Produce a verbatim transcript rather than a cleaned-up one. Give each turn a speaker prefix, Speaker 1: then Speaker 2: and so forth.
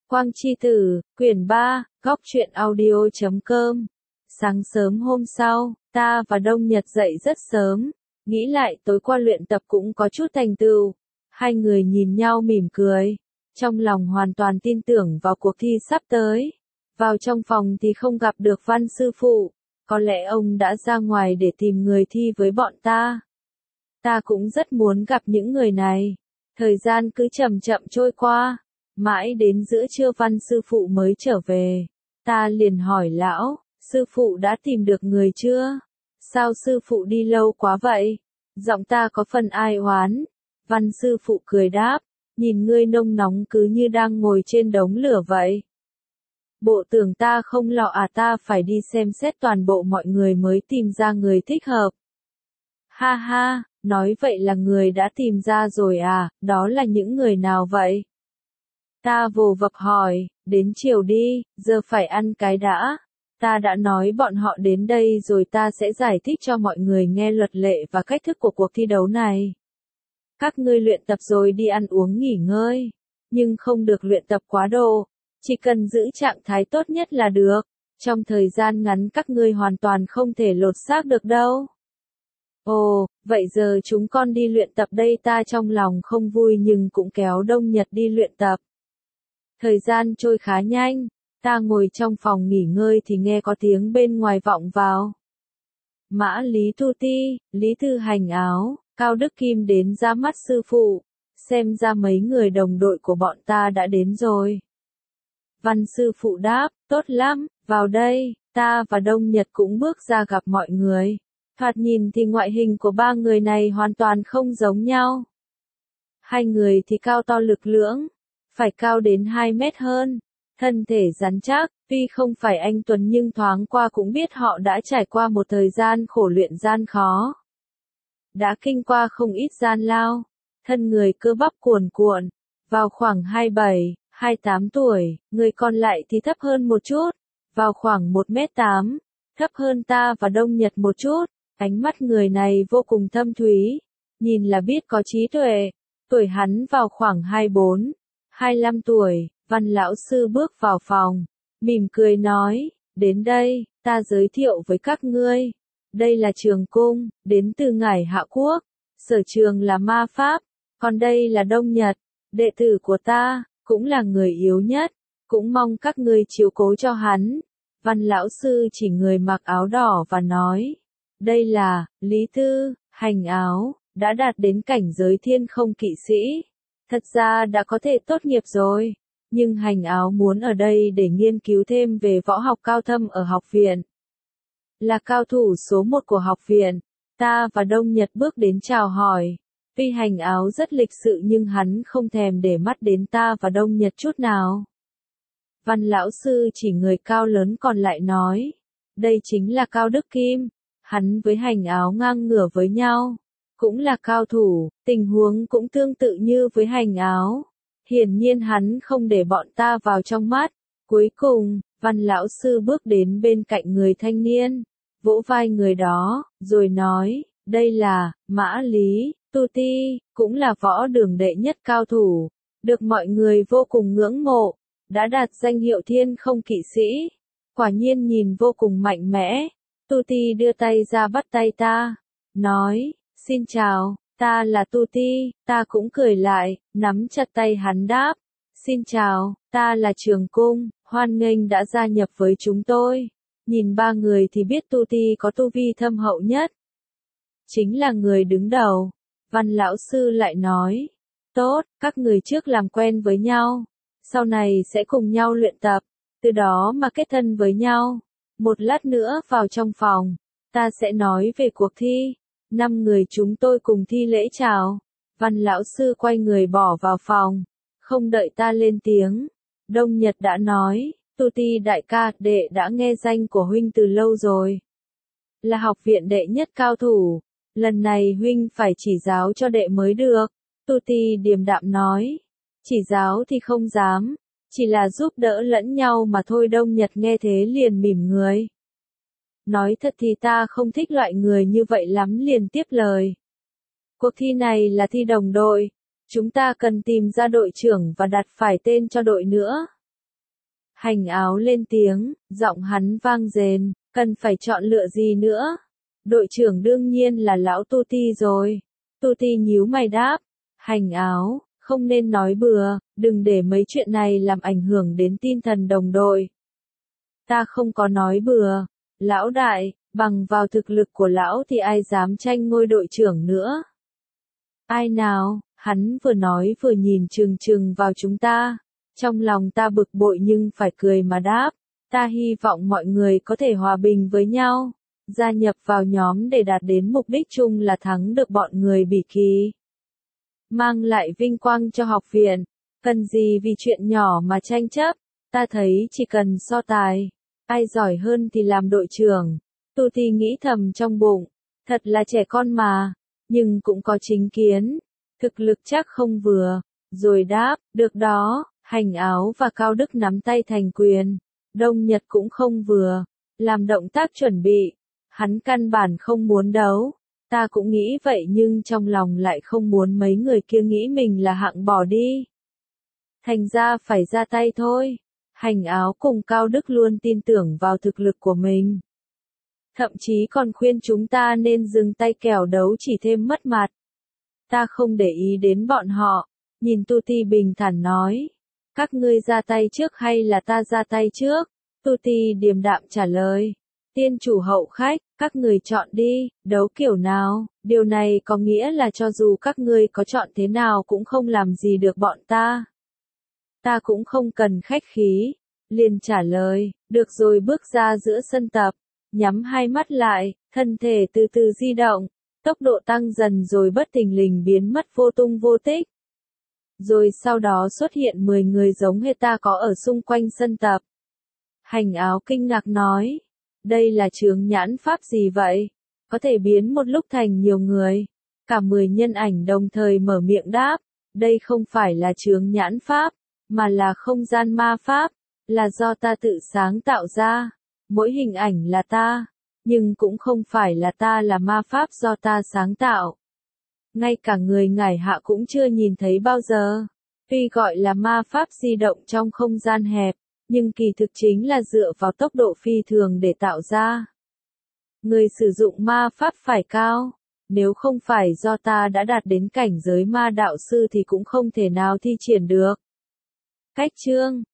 Speaker 1: Quang Chi Tử, quyển ba, góc truyện audio chấm com. Sáng sớm hôm sau, ta và Đông Nhật dậy rất sớm, nghĩ lại tối qua luyện tập cũng có chút thành tựu. Hai người nhìn nhau mỉm cười, trong lòng hoàn toàn tin tưởng vào cuộc thi sắp tới. Vào trong phòng thì không gặp được Văn sư phụ, có lẽ ông đã ra ngoài để tìm người thi với bọn ta. Ta cũng rất muốn gặp những người này. Thời gian cứ chậm chậm trôi qua, mãi đến giữa trưa Văn sư phụ mới trở về. Ta liền hỏi lão, sư phụ đã tìm được người chưa? Sao sư phụ đi lâu quá vậy? Giọng ta có phần ai oán. Văn sư phụ cười đáp, nhìn ngươi nông nóng cứ như đang ngồi trên đống lửa vậy. Bộ tưởng ta không lo à, ta phải đi xem xét toàn bộ mọi người mới tìm ra người thích hợp. Ha ha, nói vậy là người đã tìm ra rồi à, đó là những người nào vậy? Ta vồ vập hỏi, đến chiều đi, giờ phải ăn cái đã. Ta đã nói bọn họ đến đây rồi, ta sẽ giải thích cho mọi người nghe luật lệ và cách thức của cuộc thi đấu này. Các ngươi luyện tập rồi đi ăn uống nghỉ ngơi, nhưng không được luyện tập quá độ, chỉ cần giữ trạng thái tốt nhất là được. Trong thời gian ngắn các ngươi hoàn toàn không thể lột xác được đâu. Ồ, vậy giờ chúng con đi luyện tập đây. Ta trong lòng không vui nhưng cũng kéo Đông Nhật đi luyện tập. Thời gian trôi khá nhanh, ta ngồi trong phòng nghỉ ngơi thì nghe có tiếng bên ngoài vọng vào. Mã Lý Tu Ti, Lý Thư Hành Áo, Cao Đức Kim đến ra mắt sư phụ, xem ra mấy người đồng đội của bọn ta đã đến rồi. Văn sư phụ đáp, tốt lắm, vào đây. Ta và Đông Nhật cũng bước ra gặp mọi người. Thoạt nhìn thì ngoại hình của ba người này hoàn toàn không giống nhau. Hai người thì cao to lực lưỡng, phải cao đến hai mét hơn, thân thể rắn chắc, tuy không phải anh tuấn nhưng thoáng qua cũng biết họ đã trải qua một thời gian khổ luyện gian khó. Đã kinh qua không ít gian lao, thân người cơ bắp cuồn cuộn, vào khoảng hai mươi bảy, hai mươi tám tuổi, người còn lại thì thấp hơn một chút, vào khoảng một mét tám, thấp hơn ta và Đông Nhật một chút. Ánh mắt người này vô cùng thâm thúy, nhìn là biết có trí tuệ. Tuổi hắn vào khoảng hai mươi bốn, hai mươi lăm tuổi. Văn lão sư bước vào phòng, mỉm cười nói, đến đây, ta giới thiệu với các ngươi. Đây là Trường Cung, đến từ Ngải Hạ Quốc, sở trường là ma pháp, còn đây là Đông Nhật, đệ tử của ta, cũng là người yếu nhất, cũng mong các ngươi chiếu cố cho hắn. Văn lão sư chỉ người mặc áo đỏ và nói, đây là Lý Thư Hành Áo, đã đạt đến cảnh giới thiên không kỵ sĩ. Thật ra đã có thể tốt nghiệp rồi, nhưng Hành Áo muốn ở đây để nghiên cứu thêm về võ học cao thâm ở học viện. Là cao thủ số một của học viện, ta và Đông Nhật bước đến chào hỏi. Tuy Hành Áo rất lịch sự nhưng hắn không thèm để mắt đến ta và Đông Nhật chút nào. Văn lão sư chỉ người cao lớn còn lại nói, đây chính là Cao Đức Kim. Hắn với Hành Áo ngang ngửa với nhau, cũng là cao thủ, tình huống cũng tương tự như với Hành Áo. Hiển nhiên hắn không để bọn ta vào trong mắt. Cuối cùng, Văn lão sư bước đến bên cạnh người thanh niên, vỗ vai người đó, rồi nói, đây là Mã Lý Tu Ti, cũng là võ đường đệ nhất cao thủ, được mọi người vô cùng ngưỡng mộ, đã đạt danh hiệu thiên không kỵ sĩ, quả nhiên nhìn vô cùng mạnh mẽ. Tu Ti đưa tay ra bắt tay ta, nói, xin chào, ta là Tu Ti. Ta cũng cười lại, nắm chặt tay hắn đáp, xin chào, ta là Trường Cung, hoan nghênh đã gia nhập với chúng tôi. Nhìn ba người thì biết Tu Ti có tu vi thâm hậu nhất, chính là người đứng đầu. Văn lão sư lại nói, tốt, các người trước làm quen với nhau, sau này sẽ cùng nhau luyện tập, từ đó mà kết thân với nhau. Một lát nữa vào trong phòng, ta sẽ nói về cuộc thi. Năm người chúng tôi cùng thi lễ chào. Văn lão sư quay người bỏ vào phòng, không đợi ta lên tiếng. Đông Nhật đã nói, Tu Ti đại ca, đệ đã nghe danh của huynh từ lâu rồi. Là học viện đệ nhất cao thủ, lần này huynh phải chỉ giáo cho đệ mới được. Tu Ti điềm đạm nói, chỉ giáo thì không dám. Chỉ là giúp đỡ lẫn nhau mà thôi. Đông Nhật nghe thế liền mỉm người. Nói thật thì ta không thích loại người như vậy lắm, liền tiếp lời. Cuộc thi này là thi đồng đội. Chúng ta cần tìm ra đội trưởng và đặt phải tên cho đội nữa. Hành áo lên tiếng, giọng hắn vang rền, cần phải chọn lựa gì nữa? Đội trưởng đương nhiên là lão Tu Ti rồi. Tu Ti nhíu mày đáp, hành áo, không nên nói bừa, đừng để mấy chuyện này làm ảnh hưởng đến tinh thần đồng đội. Ta không có nói bừa, lão đại, bằng vào thực lực của lão thì ai dám tranh ngôi đội trưởng nữa. Ai nào, hắn vừa nói vừa nhìn chừng chừng vào chúng ta. Trong lòng ta bực bội nhưng phải cười mà đáp, ta hy vọng mọi người có thể hòa bình với nhau, gia nhập vào nhóm để đạt đến mục đích chung là thắng được bọn người Bỉ Kỳ. Mang lại vinh quang cho học viện, cần gì vì chuyện nhỏ mà tranh chấp, ta thấy chỉ cần so tài, ai giỏi hơn thì làm đội trưởng. Tu Ti nghĩ thầm trong bụng, thật là trẻ con mà, nhưng cũng có chính kiến, thực lực chắc không vừa, rồi đáp, được đó. Hành áo và Cao Đức nắm tay thành quyền, Đông Nhật cũng không vừa, làm động tác chuẩn bị, hắn căn bản không muốn đấu, ta cũng nghĩ vậy nhưng trong lòng lại không muốn mấy người kia nghĩ mình là hạng bỏ đi. Thành ra phải ra tay thôi, hành áo cùng Cao Đức luôn tin tưởng vào thực lực của mình. Thậm chí còn khuyên chúng ta nên dừng tay kẻo đấu chỉ thêm mất mặt. Ta không để ý đến bọn họ, nhìn Tu Ti bình thản nói. Các ngươi ra tay trước hay là ta ra tay trước? Tu Ti điềm đạm trả lời. Tiên chủ hậu khách, các người chọn đi, đấu kiểu nào? Điều này có nghĩa là cho dù các ngươi có chọn thế nào cũng không làm gì được bọn ta. Ta cũng không cần khách khí. Liền trả lời, được rồi bước ra giữa sân tập, nhắm hai mắt lại, thân thể từ từ di động, tốc độ tăng dần rồi bất thình lình biến mất vô tung vô tích. Rồi sau đó xuất hiện mười người giống hệt ta có ở xung quanh sân tập. Hành áo kinh ngạc nói, đây là chướng nhãn pháp gì vậy? Có thể biến một lúc thành nhiều người. Cả mười nhân ảnh đồng thời mở miệng đáp, đây không phải là chướng nhãn pháp, mà là không gian ma pháp, là do ta tự sáng tạo ra. Mỗi hình ảnh là ta, nhưng cũng không phải là ta là ma pháp do ta sáng tạo. Ngay cả người ngải hạ cũng chưa nhìn thấy bao giờ. Tuy gọi là ma pháp di động trong không gian hẹp, nhưng kỳ thực chính là dựa vào tốc độ phi thường để tạo ra. Người sử dụng ma pháp phải cao, nếu không phải do ta đã đạt đến cảnh giới ma đạo sư thì cũng không thể nào thi triển được. Cách chương